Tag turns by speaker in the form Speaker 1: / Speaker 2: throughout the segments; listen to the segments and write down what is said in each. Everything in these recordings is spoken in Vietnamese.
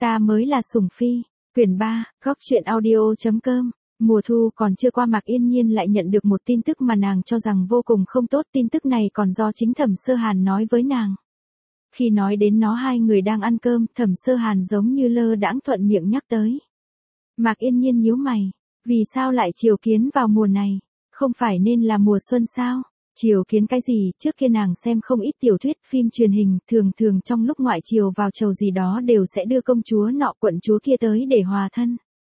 Speaker 1: Ta mới là sủng phi. Quyển 3, góc truyện audio.com. Mùa thu còn chưa qua Mạc Yên Nhiên lại nhận được một tin tức mà nàng cho rằng vô cùng không tốt. Tin tức này còn do chính Thẩm Sơ Hàn nói với nàng. Khi nói đến nó hai người đang ăn cơm, Thẩm Sơ Hàn giống như lơ đãng thuận miệng nhắc tới. Mạc Yên Nhiên nhíu mày. Vì sao lại chiều kiến vào mùa này? Không phải nên là mùa xuân sao? Chiều kiến cái gì? Trước kia nàng xem không ít tiểu thuyết, phim truyền hình, thường trong lúc ngoại chiều vào chầu gì đó đều sẽ đưa công chúa nọ quận chúa kia tới để hòa thân.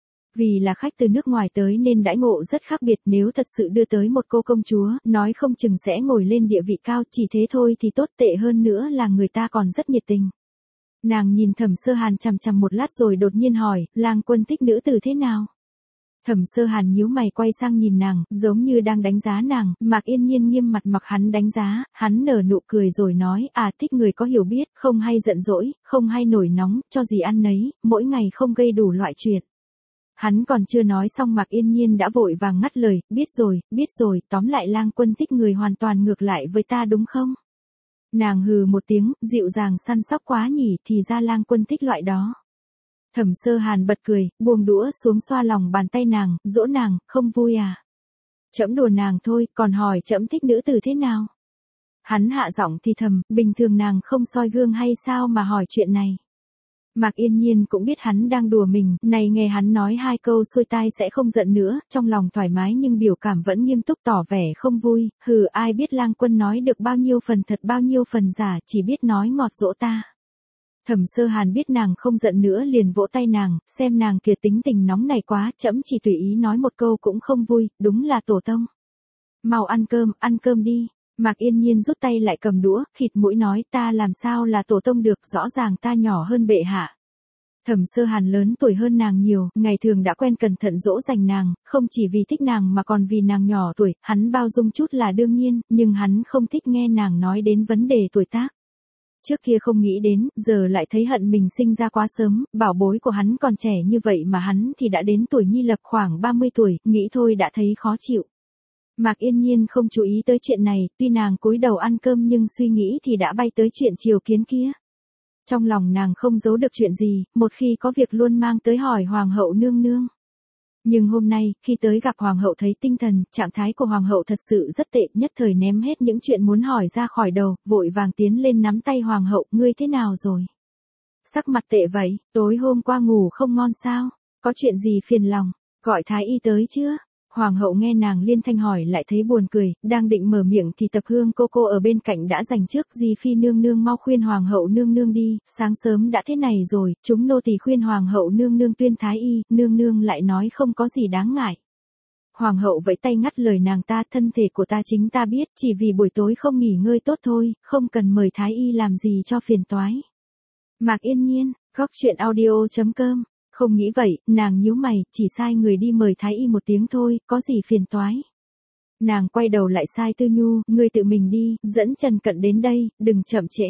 Speaker 1: Vì là khách từ nước ngoài tới nên đãi ngộ rất khác biệt, nếu thật sự đưa tới một cô công chúa, nói không chừng sẽ ngồi lên địa vị cao, chỉ thế thôi thì tốt, tệ hơn nữa là người ta còn rất nhiệt tình. Nàng nhìn Thẩm Sơ Hàn chằm chằm một lát rồi đột nhiên hỏi, Lang Quân thích nữ tử thế nào? Thẩm Sơ Hàn nhíu mày quay sang nhìn nàng, giống như đang đánh giá nàng. Mạc Yên Nhiên nghiêm mặt mặc hắn đánh giá, hắn nở nụ cười rồi nói, thích người có hiểu biết, không hay giận dỗi, không hay nổi nóng, cho gì ăn nấy, mỗi ngày không gây đủ loại chuyện. Hắn còn chưa nói xong Mạc Yên Nhiên đã vội vàng ngắt lời, biết rồi, tóm lại Lang Quân thích người hoàn toàn ngược lại với ta đúng không? Nàng hừ một tiếng, dịu dàng săn sóc quá nhỉ, thì ra Lang Quân thích loại đó. Thẩm Sơ Hàn bật cười, buông đũa xuống xoa lòng bàn tay nàng, dỗ nàng, không vui à? Trẫm đùa nàng thôi, còn hỏi trẫm thích nữ tử thế nào? Hắn hạ giọng thì thầm, bình thường nàng không soi gương hay sao mà hỏi chuyện này? Mạc Yên Nhiên cũng biết hắn đang đùa mình, này nghe hắn nói hai câu xuôi tai sẽ không giận nữa, trong lòng thoải mái nhưng biểu cảm vẫn nghiêm túc tỏ vẻ không vui, ai biết Lang Quân nói được bao nhiêu phần thật bao nhiêu phần giả, chỉ biết nói ngọt dỗ ta. Thẩm Sơ Hàn biết nàng không giận nữa liền vỗ tay nàng, xem nàng kia tính tình nóng này quá, trẫm chỉ tùy ý nói một câu cũng không vui, đúng là tổ tông. Mau ăn cơm đi. Mạc Yên Nhiên rút tay lại cầm đũa, khịt mũi nói, ta làm sao là tổ tông được, rõ ràng ta nhỏ hơn bệ hạ. Thẩm Sơ Hàn lớn tuổi hơn nàng nhiều, ngày thường đã quen cẩn thận dỗ dành nàng, không chỉ vì thích nàng mà còn vì nàng nhỏ tuổi, hắn bao dung chút là đương nhiên, nhưng hắn không thích nghe nàng nói đến vấn đề tuổi tác. Trước kia không nghĩ đến, giờ lại thấy hận mình sinh ra quá sớm, bảo bối của hắn còn trẻ như vậy mà hắn thì đã đến tuổi nhi lập khoảng 30 tuổi, nghĩ thôi đã thấy khó chịu. Mạc Yên Nhiên không chú ý tới chuyện này, tuy nàng cúi đầu ăn cơm nhưng suy nghĩ thì đã bay tới chuyện chiều kiến kia. Trong lòng nàng không giấu được chuyện gì, một khi có việc luôn mang tới hỏi Hoàng hậu nương nương. Nhưng hôm nay, khi tới gặp Hoàng hậu thấy tinh thần, trạng thái của Hoàng hậu thật sự rất tệ, nhất thời ném hết những chuyện muốn hỏi ra khỏi đầu, vội vàng tiến lên nắm tay Hoàng hậu, ngươi thế nào rồi? Sắc mặt tệ vậy, tối hôm qua ngủ không ngon sao? Có chuyện gì phiền lòng? Gọi thái y tới chưa? Hoàng hậu nghe nàng liên thanh hỏi lại thấy buồn cười, đang định mở miệng thì Tập Hương cô ở bên cạnh đã giành trước, Di Phi nương nương mau khuyên Hoàng hậu nương nương đi, sáng sớm đã thế này rồi, chúng nô tỳ khuyên Hoàng hậu nương nương tuyên thái y, nương nương lại nói không có gì đáng ngại. Hoàng hậu vẫy tay ngắt lời nàng ta, thân thể của ta chính ta biết, chỉ vì buổi tối không nghỉ ngơi tốt thôi, không cần mời thái y làm gì cho phiền toái. Mạc Yên Nhiên, góc truyện audio.com. Không nghĩ vậy, nàng nhíu mày, chỉ sai người đi mời thái y một tiếng thôi, có gì phiền toái. Nàng quay đầu lại sai Tư Nhu, ngươi tự mình đi, dẫn Trần Cận đến đây, đừng chậm trễ.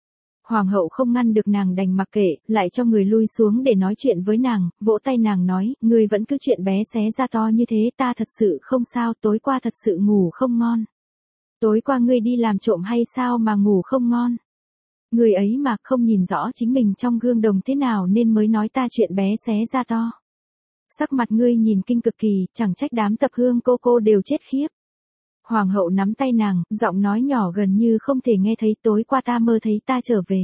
Speaker 1: Hoàng hậu không ngăn được nàng đành mặc kệ, lại cho người lui xuống để nói chuyện với nàng, vỗ tay nàng nói, ngươi vẫn cứ chuyện bé xé ra to như thế, ta thật sự không sao, tối qua thật sự ngủ không ngon. Tối qua ngươi đi làm trộm hay sao mà ngủ không ngon? Người ấy mà không nhìn rõ chính mình trong gương đồng thế nào nên mới nói ta chuyện bé xé ra to. Sắc mặt ngươi nhìn kinh cực kỳ, chẳng trách đám Tập Hương cô đều chết khiếp. Hoàng hậu nắm tay nàng, giọng nói nhỏ gần như không thể nghe thấy, tối qua ta mơ thấy ta trở về.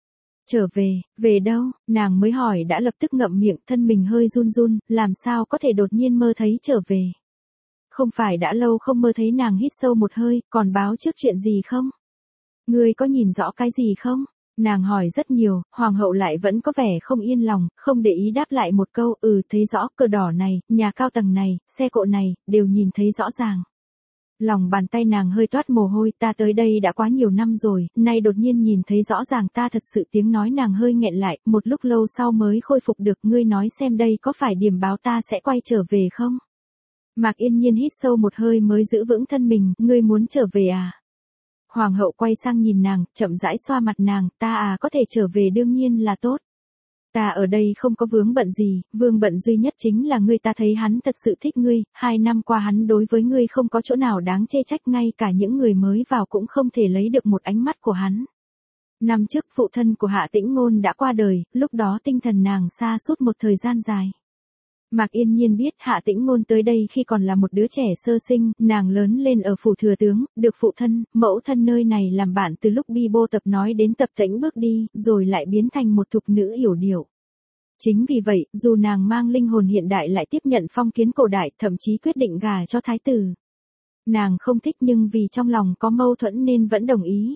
Speaker 1: Trở về, về đâu? Nàng mới hỏi đã lập tức ngậm miệng, thân mình hơi run run, làm sao có thể đột nhiên mơ thấy trở về. Không phải đã lâu không mơ thấy, nàng hít sâu một hơi, còn báo trước chuyện gì không? Ngươi có nhìn rõ cái gì không? Nàng hỏi rất nhiều, Hoàng hậu lại vẫn có vẻ không yên lòng, không để ý đáp lại một câu, thấy rõ, cờ đỏ này, nhà cao tầng này, xe cộ này, đều nhìn thấy rõ ràng. Lòng bàn tay nàng hơi toát mồ hôi, ta tới đây đã quá nhiều năm rồi, nay đột nhiên nhìn thấy rõ ràng ta thật sự, tiếng nói nàng hơi nghẹn lại, một lúc lâu sau mới khôi phục được, ngươi nói xem đây có phải điểm báo ta sẽ quay trở về không? Mạc Yên Nhiên hít sâu một hơi mới giữ vững thân mình, ngươi muốn trở về à? Hoàng hậu quay sang nhìn nàng, chậm rãi xoa mặt nàng, ta có thể trở về đương nhiên là tốt. Ta ở đây không có vướng bận gì, vương bận duy nhất chính là ngươi, ta thấy hắn thật sự thích ngươi, 2 năm qua hắn đối với ngươi không có chỗ nào đáng chê trách, ngay cả những người mới vào cũng không thể lấy được một ánh mắt của hắn. Năm trước phụ thân của Hạ Tĩnh Ngôn đã qua đời, lúc đó tinh thần nàng sa sút một thời gian dài. Mạc Yên Nhiên biết Hạ Tĩnh Ngôn tới đây khi còn là một đứa trẻ sơ sinh, nàng lớn lên ở phủ thừa tướng, được phụ thân, mẫu thân nơi này làm bạn từ lúc bi bô tập nói đến tập tễnh bước đi, rồi lại biến thành một thục nữ yểu điệu. Chính vì vậy, dù nàng mang linh hồn hiện đại lại tiếp nhận phong kiến cổ đại, thậm chí quyết định gả cho thái tử. Nàng không thích nhưng vì trong lòng có mâu thuẫn nên vẫn đồng ý.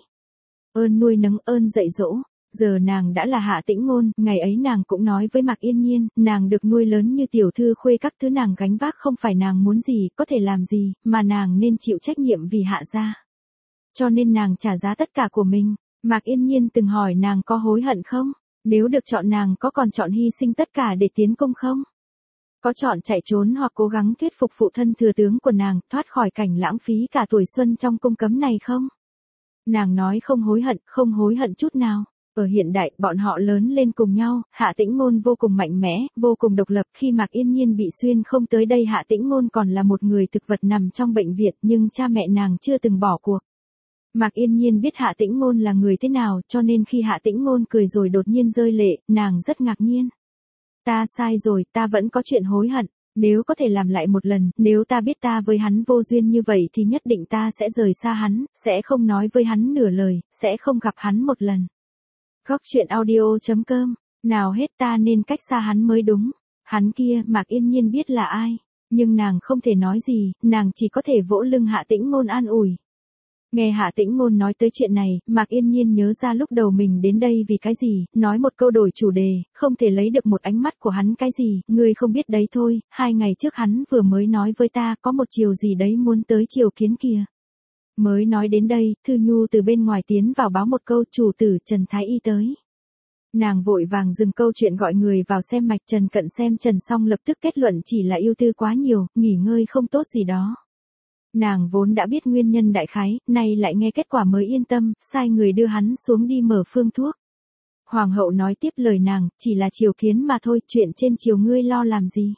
Speaker 1: Ơn nuôi nấng ơn dạy dỗ. Giờ nàng đã là Hạ Tĩnh Ngôn, ngày ấy nàng cũng nói với Mạc Yên Nhiên, nàng được nuôi lớn như tiểu thư khuê, các thứ nàng gánh vác không phải nàng muốn gì, có thể làm gì, mà nàng nên chịu trách nhiệm vì Hạ gia. Cho nên nàng trả giá tất cả của mình. Mạc Yên Nhiên từng hỏi nàng có hối hận không? Nếu được chọn nàng có còn chọn hy sinh tất cả để tiến công không? Có chọn chạy trốn hoặc cố gắng thuyết phục phụ thân thừa tướng của nàng thoát khỏi cảnh lãng phí cả tuổi xuân trong cung cấm này không? Nàng nói không hối hận chút nào. Ở hiện đại, bọn họ lớn lên cùng nhau, Hạ Tĩnh Ngôn vô cùng mạnh mẽ, vô cùng độc lập. Khi Mạc Yên Nhiên bị xuyên không tới đây, Hạ Tĩnh Ngôn còn là một người thực vật nằm trong bệnh viện, nhưng cha mẹ nàng chưa từng bỏ cuộc. Mạc Yên Nhiên biết Hạ Tĩnh Ngôn là người thế nào, cho nên khi Hạ Tĩnh Ngôn cười rồi đột nhiên rơi lệ, nàng rất ngạc nhiên. Ta sai rồi, ta vẫn có chuyện hối hận. Nếu có thể làm lại một lần, nếu ta biết ta với hắn vô duyên như vậy thì nhất định ta sẽ rời xa hắn, sẽ không nói với hắn nửa lời, sẽ không gặp hắn một lần. Góc truyện audio.com, nào hết ta nên cách xa hắn mới đúng. Hắn kia, Mạc Yên Nhiên biết là ai, nhưng nàng không thể nói gì, nàng chỉ có thể vỗ lưng Hạ Tĩnh Ngôn an ủi. Nghe Hạ Tĩnh Ngôn nói tới chuyện này, Mạc Yên Nhiên nhớ ra lúc đầu mình đến đây vì cái gì, nói một câu đổi chủ đề, không thể lấy được một ánh mắt của hắn cái gì, ngươi không biết đấy thôi, 2 ngày trước hắn vừa mới nói với ta có một chiều gì đấy muốn tới chiều kiến kìa. Mới nói đến đây, Thư Nhu từ bên ngoài tiến vào báo một câu chủ tử Trần Thái Y tới. Nàng vội vàng dừng câu chuyện gọi người vào xem mạch Trần Cận xem Trần xong lập tức kết luận chỉ là ưu tư quá nhiều, nghỉ ngơi không tốt gì đó. Nàng vốn đã biết nguyên nhân đại khái, nay lại nghe kết quả mới yên tâm, sai người đưa hắn xuống đi mở phương thuốc. Hoàng hậu nói tiếp lời nàng, chỉ là chiều kiến mà thôi, chuyện trên chiều ngươi lo làm gì.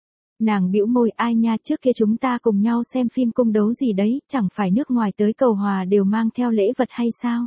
Speaker 1: Nàng bĩu môi, ai nha, trước kia chúng ta cùng nhau xem phim cung đấu gì đấy, chẳng phải nước ngoài tới cầu hòa đều mang theo lễ vật hay sao?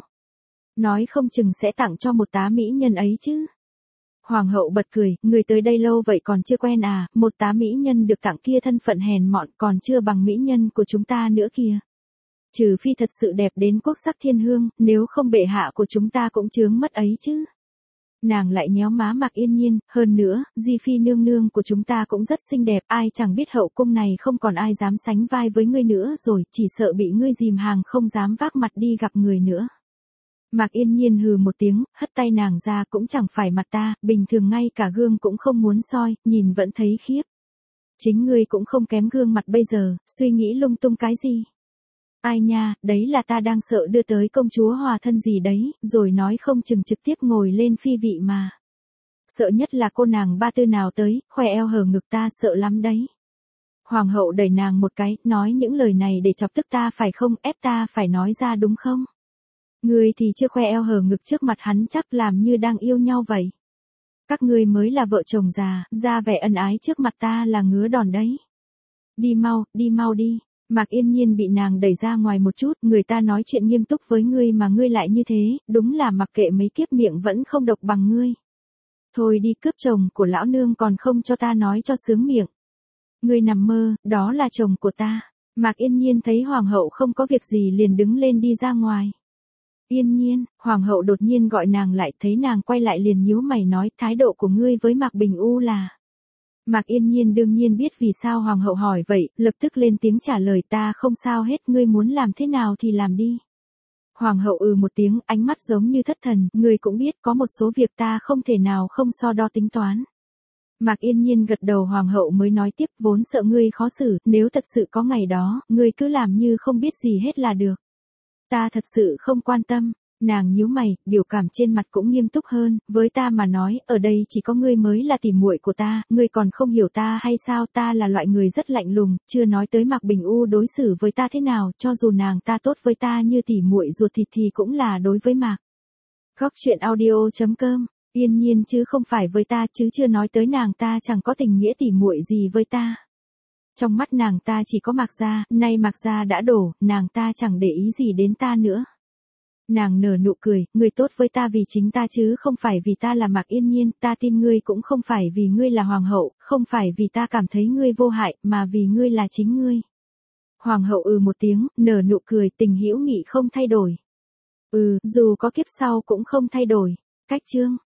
Speaker 1: Nói không chừng sẽ tặng cho một tá mỹ nhân ấy chứ. Hoàng hậu bật cười, người tới đây lâu vậy còn chưa quen à, một tá mỹ nhân được tặng kia thân phận hèn mọn còn chưa bằng mỹ nhân của chúng ta nữa kìa. Trừ phi thật sự đẹp đến quốc sắc thiên hương, nếu không bệ hạ của chúng ta cũng chướng mất ấy chứ. Nàng lại nhéo má Mạc Yên Nhiên, hơn nữa, Di Phi nương nương của chúng ta cũng rất xinh đẹp, ai chẳng biết hậu cung này không còn ai dám sánh vai với ngươi nữa rồi, chỉ sợ bị ngươi dìm hàng không dám vác mặt đi gặp người nữa. Mạc Yên Nhiên hừ một tiếng, hất tay nàng ra, cũng chẳng phải mặt ta, bình thường ngay cả gương cũng không muốn soi, nhìn vẫn thấy khiếp. Chính ngươi cũng không kém gương mặt bây giờ, suy nghĩ lung tung cái gì. Ai nha, đấy là ta đang sợ đưa tới công chúa hòa thân gì đấy, rồi nói không chừng trực tiếp ngồi lên phi vị mà. Sợ nhất là cô nàng Ba Tư nào tới, khoe eo hở ngực ta sợ lắm đấy. Hoàng hậu đẩy nàng một cái, nói những lời này để chọc tức ta phải không, ép ta phải nói ra đúng không? Ngươi thì chưa khoe eo hở ngực trước mặt hắn chắc làm như đang yêu nhau vậy. Các ngươi mới là vợ chồng già, ra vẻ ân ái trước mặt ta là ngứa đòn đấy. Đi mau đi. Mạc Yên Nhiên bị nàng đẩy ra ngoài một chút, người ta nói chuyện nghiêm túc với ngươi mà ngươi lại như thế, đúng là mặc kệ mấy kiếp miệng vẫn không độc bằng ngươi. Thôi đi, cướp chồng của lão nương còn không cho ta nói cho sướng miệng. Ngươi nằm mơ, đó là chồng của ta. Mạc Yên Nhiên thấy hoàng hậu không có việc gì liền đứng lên đi ra ngoài. Yên Nhiên, hoàng hậu đột nhiên gọi nàng lại, thấy nàng quay lại liền nhíu mày nói, thái độ của ngươi với Mạc Bình U là. Mạc Yên Nhiên đương nhiên biết vì sao hoàng hậu hỏi vậy, lập tức lên tiếng trả lời, ta không sao hết, ngươi muốn làm thế nào thì làm đi. Hoàng hậu một tiếng, ánh mắt giống như thất thần, ngươi cũng biết có một số việc ta không thể nào không so đo tính toán. Mạc Yên Nhiên gật đầu, hoàng hậu mới nói tiếp, vốn sợ ngươi khó xử, nếu thật sự có ngày đó, ngươi cứ làm như không biết gì hết là được. Ta thật sự không quan tâm. Nàng nhíu mày, biểu cảm trên mặt cũng nghiêm túc hơn, với ta mà nói, ở đây chỉ có ngươi mới là tỉ muội của ta, ngươi còn không hiểu ta hay sao, ta là loại người rất lạnh lùng, chưa nói tới Mạc Bình U đối xử với ta thế nào, cho dù nàng ta tốt với ta như tỉ muội ruột thịt thì cũng là đối với Mạc. Góc truyện audio.com, Yên Nhiên chứ không phải với ta, chứ chưa nói tới nàng ta chẳng có tình nghĩa tỉ muội gì với ta. Trong mắt nàng ta chỉ có Mạc gia, nay Mạc gia đã đổ, nàng ta chẳng để ý gì đến ta nữa. Nàng nở nụ cười, ngươi tốt với ta vì chính ta chứ không phải vì ta là Mạc Yên Nhiên, ta tin ngươi cũng không phải vì ngươi là hoàng hậu, không phải vì ta cảm thấy ngươi vô hại, mà vì ngươi là chính ngươi. Hoàng hậu một tiếng, nở nụ cười, tình hữu nghị không thay đổi. Dù có kiếp sau cũng không thay đổi. Cách chương